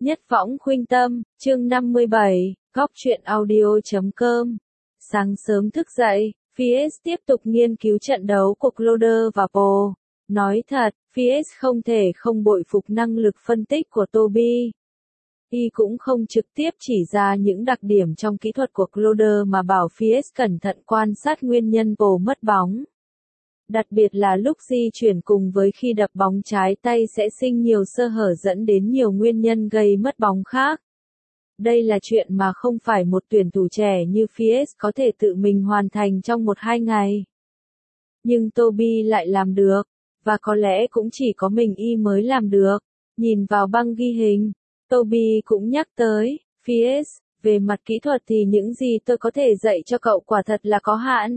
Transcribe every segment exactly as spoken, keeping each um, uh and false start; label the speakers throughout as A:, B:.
A: Nhất võng khuynh tâm, chương năm mươi bảy, góc truyện audio chấm com. Sáng sớm thức dậy, Fierce tiếp tục nghiên cứu trận đấu của Cloder và Po. Nói thật, Fierce không thể không bội phục năng lực phân tích của Toby. Y cũng không trực tiếp chỉ ra những đặc điểm trong kỹ thuật của Cloder mà bảo Fierce cẩn thận quan sát nguyên nhân Po mất bóng. Đặc biệt là lúc di chuyển cùng với khi đập bóng trái tay sẽ sinh nhiều sơ hở dẫn đến nhiều nguyên nhân gây mất bóng khác. Đây là chuyện mà không phải một tuyển thủ trẻ như Fierce có thể tự mình hoàn thành trong một hai ngày. Nhưng Toby lại làm được, và có lẽ cũng chỉ có mình y mới làm được. Nhìn vào băng ghi hình, Toby cũng nhắc tới, Fierce, về mặt kỹ thuật thì những gì tôi có thể dạy cho cậu quả thật là có hạn.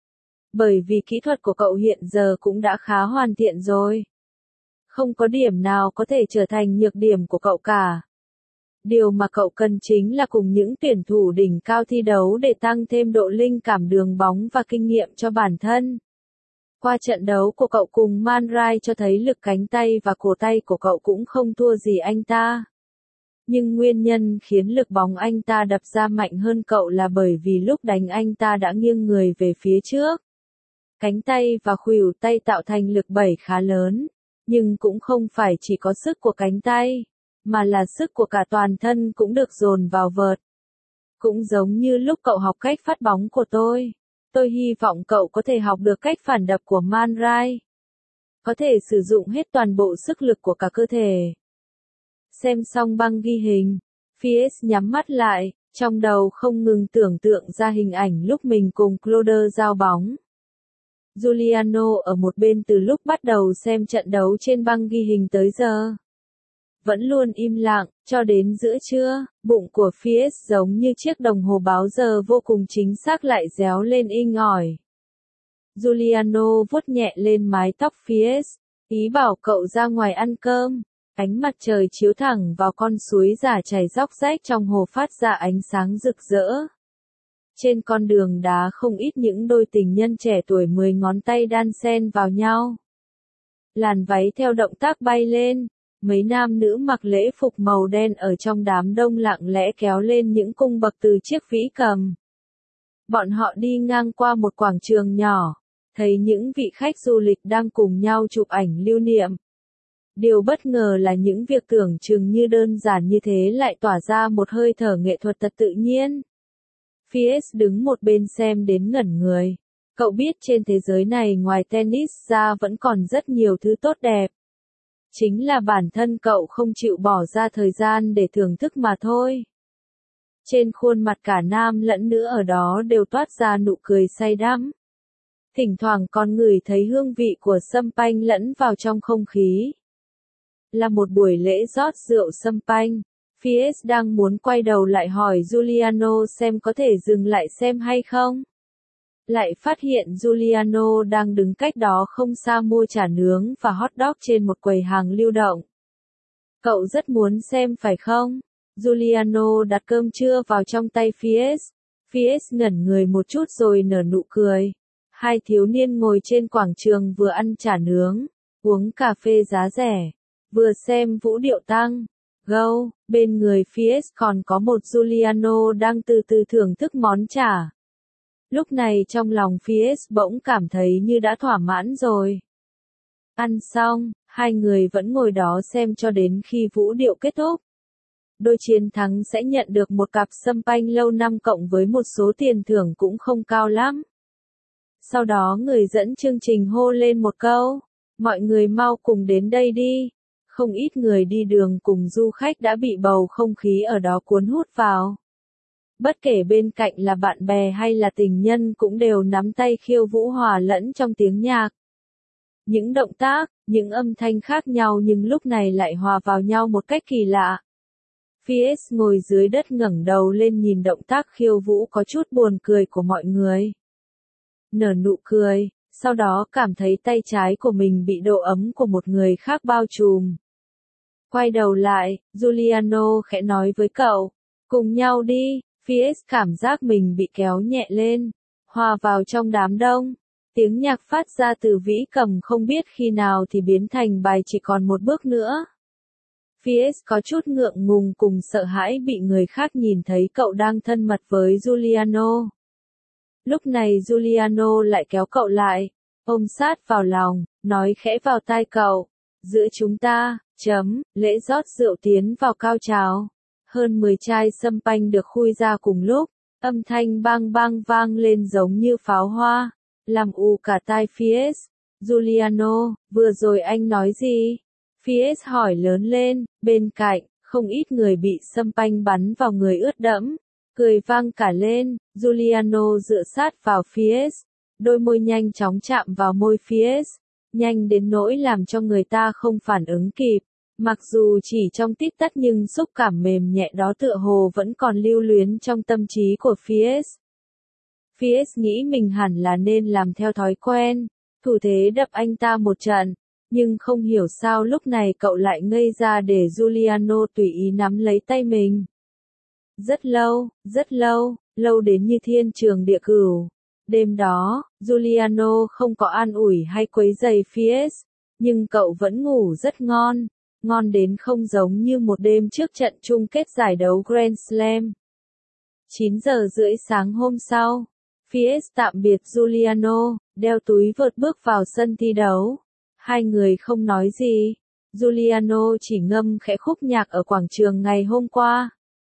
A: Bởi vì kỹ thuật của cậu hiện giờ cũng đã khá hoàn thiện rồi. Không có điểm nào có thể trở thành nhược điểm của cậu cả. Điều mà cậu cần chính là cùng những tuyển thủ đỉnh cao thi đấu để tăng thêm độ linh cảm đường bóng và kinh nghiệm cho bản thân. Qua trận đấu của cậu cùng Man Ray cho thấy lực cánh tay và cổ tay của cậu cũng không thua gì anh ta. Nhưng nguyên nhân khiến lực bóng anh ta đập ra mạnh hơn cậu là bởi vì lúc đánh anh ta đã nghiêng người về phía trước. Cánh tay và khuỷu tay tạo thành lực đẩy khá lớn, nhưng cũng không phải chỉ có sức của cánh tay, mà là sức của cả toàn thân cũng được dồn vào vợt. Cũng giống như lúc cậu học cách phát bóng của tôi, tôi hy vọng cậu có thể học được cách phản đập của Man Ray. Có thể sử dụng hết toàn bộ sức lực của cả cơ thể. Xem xong băng ghi hình, Fierce nhắm mắt lại, trong đầu không ngừng tưởng tượng ra hình ảnh lúc mình cùng Cloder giao bóng. Giuliano ở một bên từ lúc bắt đầu xem trận đấu trên băng ghi hình tới giờ. Vẫn luôn im lặng, cho đến giữa trưa, bụng của Fierce giống như chiếc đồng hồ báo giờ vô cùng chính xác lại réo lên inh ỏi. Giuliano vuốt nhẹ lên mái tóc Fierce, ý bảo cậu ra ngoài ăn cơm. Ánh mặt trời chiếu thẳng vào con suối già chảy róc rách trong hồ phát ra ánh sáng rực rỡ. Trên con đường đá không ít những đôi tình nhân trẻ tuổi mười ngón tay đan xen vào nhau. Làn váy theo động tác bay lên, mấy nam nữ mặc lễ phục màu đen ở trong đám đông lặng lẽ kéo lên những cung bậc từ chiếc vĩ cầm. Bọn họ đi ngang qua một quảng trường nhỏ, thấy những vị khách du lịch đang cùng nhau chụp ảnh lưu niệm. Điều bất ngờ là những việc tưởng chừng như đơn giản như thế lại tỏa ra một hơi thở nghệ thuật thật tự nhiên. Fierce đứng một bên xem đến ngẩn người. Cậu biết trên thế giới này ngoài tennis ra vẫn còn rất nhiều thứ tốt đẹp. Chính là bản thân cậu không chịu bỏ ra thời gian để thưởng thức mà thôi. Trên khuôn mặt cả nam lẫn nữ ở đó đều toát ra nụ cười say đắm. Thỉnh thoảng còn ngửi thấy hương vị của sâm panh lẫn vào trong không khí. Là một buổi lễ rót rượu sâm panh. Fierce đang muốn quay đầu lại hỏi Giuliano xem có thể dừng lại xem hay không. Lại phát hiện Giuliano đang đứng cách đó không xa mua chả nướng và hot dog trên một quầy hàng lưu động. Cậu rất muốn xem phải không? Giuliano đặt cơm trưa vào trong tay Fierce. Fierce ngẩn người một chút rồi nở nụ cười. Hai thiếu niên ngồi trên quảng trường vừa ăn chả nướng, uống cà phê giá rẻ, vừa xem vũ điệu tăng. Go, bên người Fierce còn có một Giuliano đang từ từ thưởng thức món chả. Lúc này trong lòng Fierce bỗng cảm thấy như đã thỏa mãn rồi. Ăn xong, hai người vẫn ngồi đó xem cho đến khi vũ điệu kết thúc. Đôi chiến thắng sẽ nhận được một cặp sâm panh lâu năm cộng với một số tiền thưởng cũng không cao lắm. Sau đó người dẫn chương trình hô lên một câu, mọi người mau cùng đến đây đi. Không ít người đi đường cùng du khách đã bị bầu không khí ở đó cuốn hút vào. Bất kể bên cạnh là bạn bè hay là tình nhân cũng đều nắm tay khiêu vũ hòa lẫn trong tiếng nhạc. Những động tác, những âm thanh khác nhau nhưng lúc này lại hòa vào nhau một cách kỳ lạ. Fierce ngồi dưới đất ngẩng đầu lên nhìn động tác khiêu vũ có chút buồn cười của mọi người. Nở nụ cười, sau đó cảm thấy tay trái của mình bị độ ấm của một người khác bao trùm. Quay đầu lại, Giuliano khẽ nói với cậu, cùng nhau đi. Fierce cảm giác mình bị kéo nhẹ lên, hòa vào trong đám đông. Tiếng nhạc phát ra từ vĩ cầm không biết khi nào thì biến thành bài chỉ còn một bước nữa. Fies có chút ngượng ngùng cùng sợ hãi bị người khác nhìn thấy cậu đang thân mật với Giuliano. Lúc này Giuliano lại kéo cậu lại, ôm sát vào lòng, nói khẽ vào tai cậu. Giữa chúng ta, chấm, lễ rót rượu tiến vào cao trào. Hơn mười chai sâm panh được khui ra cùng lúc, âm thanh bang bang vang lên giống như pháo hoa, làm ù cả tai Fies. Giuliano, vừa rồi anh nói gì? Fies hỏi lớn lên, bên cạnh, không ít người bị sâm panh bắn vào người ướt đẫm, cười vang cả lên. Giuliano dựa sát vào Fies, đôi môi nhanh chóng chạm vào môi Fies, nhanh đến nỗi làm cho người ta không phản ứng kịp. Mặc dù chỉ trong tít tắc nhưng xúc cảm mềm nhẹ đó tựa hồ vẫn còn lưu luyến trong tâm trí của Fies. Fies nghĩ mình hẳn là nên làm theo thói quen, thủ thế đập anh ta một trận, nhưng không hiểu sao lúc này cậu lại ngây ra để Giuliano tùy ý nắm lấy tay mình. Rất lâu, rất lâu, lâu đến như thiên trường địa cửu. Đêm đó, Giuliano không có an ủi hay quấy rầy Fies, nhưng cậu vẫn ngủ rất ngon, ngon đến không giống như một đêm trước trận chung kết giải đấu Grand Slam. chín giờ rưỡi sáng hôm sau, Fies tạm biệt Giuliano, đeo túi vợt bước vào sân thi đấu. Hai người không nói gì, Giuliano chỉ ngâm khẽ khúc nhạc ở quảng trường ngày hôm qua.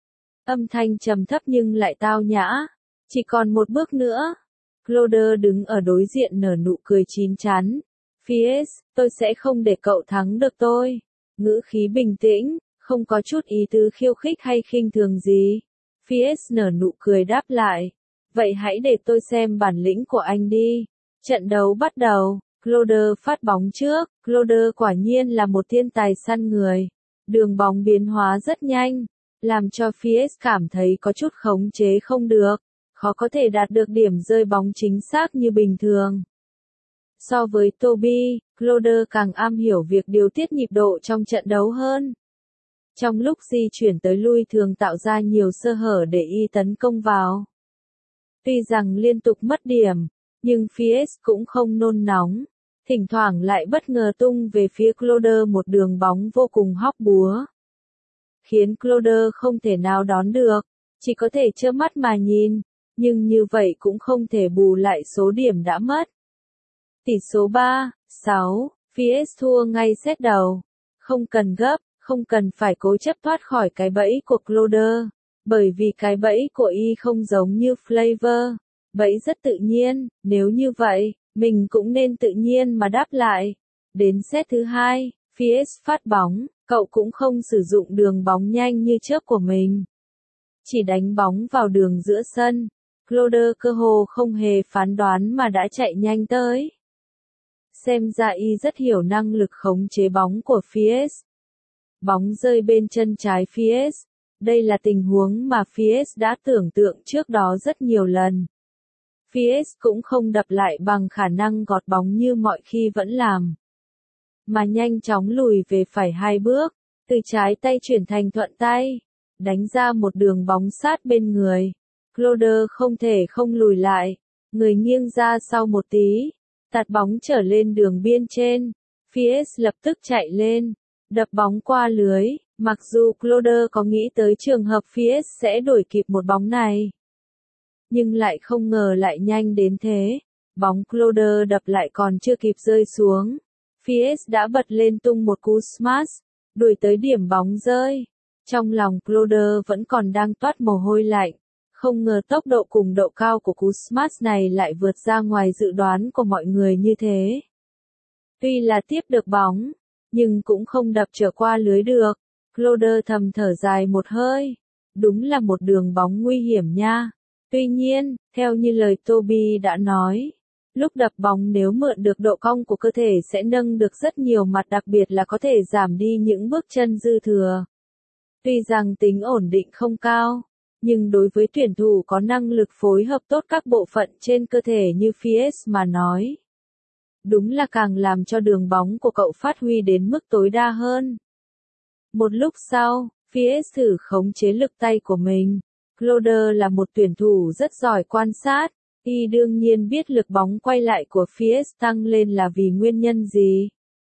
A: Âm thanh trầm thấp nhưng lại tao nhã, chỉ còn một bước nữa. Claude đứng ở đối diện nở nụ cười chín chắn. Fies, tôi sẽ không để cậu thắng được tôi. Ngữ khí bình tĩnh, không có chút ý tứ khiêu khích hay khinh thường gì. Fies nở nụ cười đáp lại. Vậy hãy để tôi xem bản lĩnh của anh đi. Trận đấu bắt đầu, Claude phát bóng trước. Claude quả nhiên là một thiên tài săn người. Đường bóng biến hóa rất nhanh, làm cho Fies cảm thấy có chút khống chế không được, khó có thể đạt được điểm rơi bóng chính xác như bình thường. So với Toby, Claude càng am hiểu việc điều tiết nhịp độ trong trận đấu hơn. Trong lúc di chuyển tới lui thường tạo ra nhiều sơ hở để y tấn công vào. Tuy rằng liên tục mất điểm, nhưng Fies cũng không nôn nóng, thỉnh thoảng lại bất ngờ tung về phía Claude một đường bóng vô cùng hóc búa, khiến Claude không thể nào đón được, chỉ có thể trơ mắt mà nhìn, nhưng như vậy cũng không thể bù lại số điểm đã mất. Tỷ số ba sáu, Fies thua ngay set đầu. Không cần gấp, không cần phải cố chấp thoát khỏi cái bẫy của Claude, bởi vì cái bẫy của y không giống như Flavor, bẫy rất tự nhiên, nếu như vậy, mình cũng nên tự nhiên mà đáp lại. Đến set thứ hai, Fies phát bóng, cậu cũng không sử dụng đường bóng nhanh như trước của mình, chỉ đánh bóng vào đường giữa sân. Claude cơ hồ không hề phán đoán mà đã chạy nhanh tới. Xem ra y rất hiểu năng lực khống chế bóng của Fies. Bóng rơi bên chân trái Fies. Đây là tình huống mà Fies đã tưởng tượng trước đó rất nhiều lần. Fies cũng không đập lại bằng khả năng gọt bóng như mọi khi vẫn làm, mà nhanh chóng lùi về phải hai bước, từ trái tay chuyển thành thuận tay, đánh ra một đường bóng sát bên người. Claude không thể không lùi lại, người nghiêng ra sau một tí, tạt bóng trở lên đường biên trên. Fies lập tức chạy lên, đập bóng qua lưới, mặc dù Claude có nghĩ tới trường hợp Fies sẽ đuổi kịp một bóng này, nhưng lại không ngờ lại nhanh đến thế. Bóng Claude đập lại còn chưa kịp rơi xuống, Fies đã bật lên tung một cú smash, đuổi tới điểm bóng rơi. Trong lòng Claude vẫn còn đang toát mồ hôi lạnh, không ngờ tốc độ cùng độ cao của cú smash này lại vượt ra ngoài dự đoán của mọi người như thế. Tuy là tiếp được bóng, nhưng cũng không đập trở qua lưới được. Claude thầm thở dài một hơi, đúng là một đường bóng nguy hiểm nha. Tuy nhiên, theo như lời Toby đã nói, lúc đập bóng nếu mượn được độ cong của cơ thể sẽ nâng được rất nhiều mặt, đặc biệt là có thể giảm đi những bước chân dư thừa. Tuy rằng tính ổn định không cao, nhưng đối với tuyển thủ có năng lực phối hợp tốt các bộ phận trên cơ thể như Fies mà nói, đúng là càng làm cho đường bóng của cậu phát huy đến mức tối đa hơn. Một lúc sau, Fies thử khống chế lực tay của mình. Claude là một tuyển thủ rất giỏi quan sát, y đương nhiên biết lực bóng quay lại của Fies tăng lên là vì nguyên nhân gì.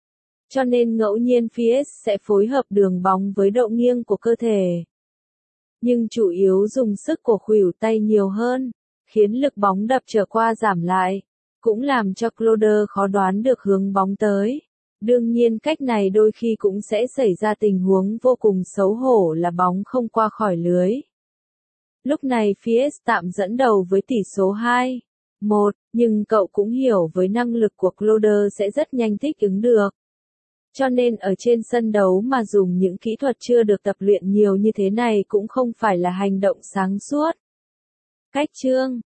A: cho nên ngẫu nhiên Fies sẽ phối hợp đường bóng với độ nghiêng của cơ thể. Nhưng chủ yếu dùng sức của khuỷu tay nhiều hơn, khiến lực bóng đập trở qua giảm lại, cũng làm cho Cloder khó đoán được hướng bóng tới. Đương nhiên cách này đôi khi cũng sẽ xảy ra tình huống vô cùng xấu hổ là bóng không qua khỏi lưới. Lúc này Fies tạm dẫn đầu với tỷ số hai một, nhưng cậu cũng hiểu với năng lực của Cloder sẽ rất nhanh thích ứng được. Cho nên ở trên sân đấu mà dùng những kỹ thuật chưa được tập luyện nhiều như thế này cũng không phải là hành động sáng suốt. Cách chương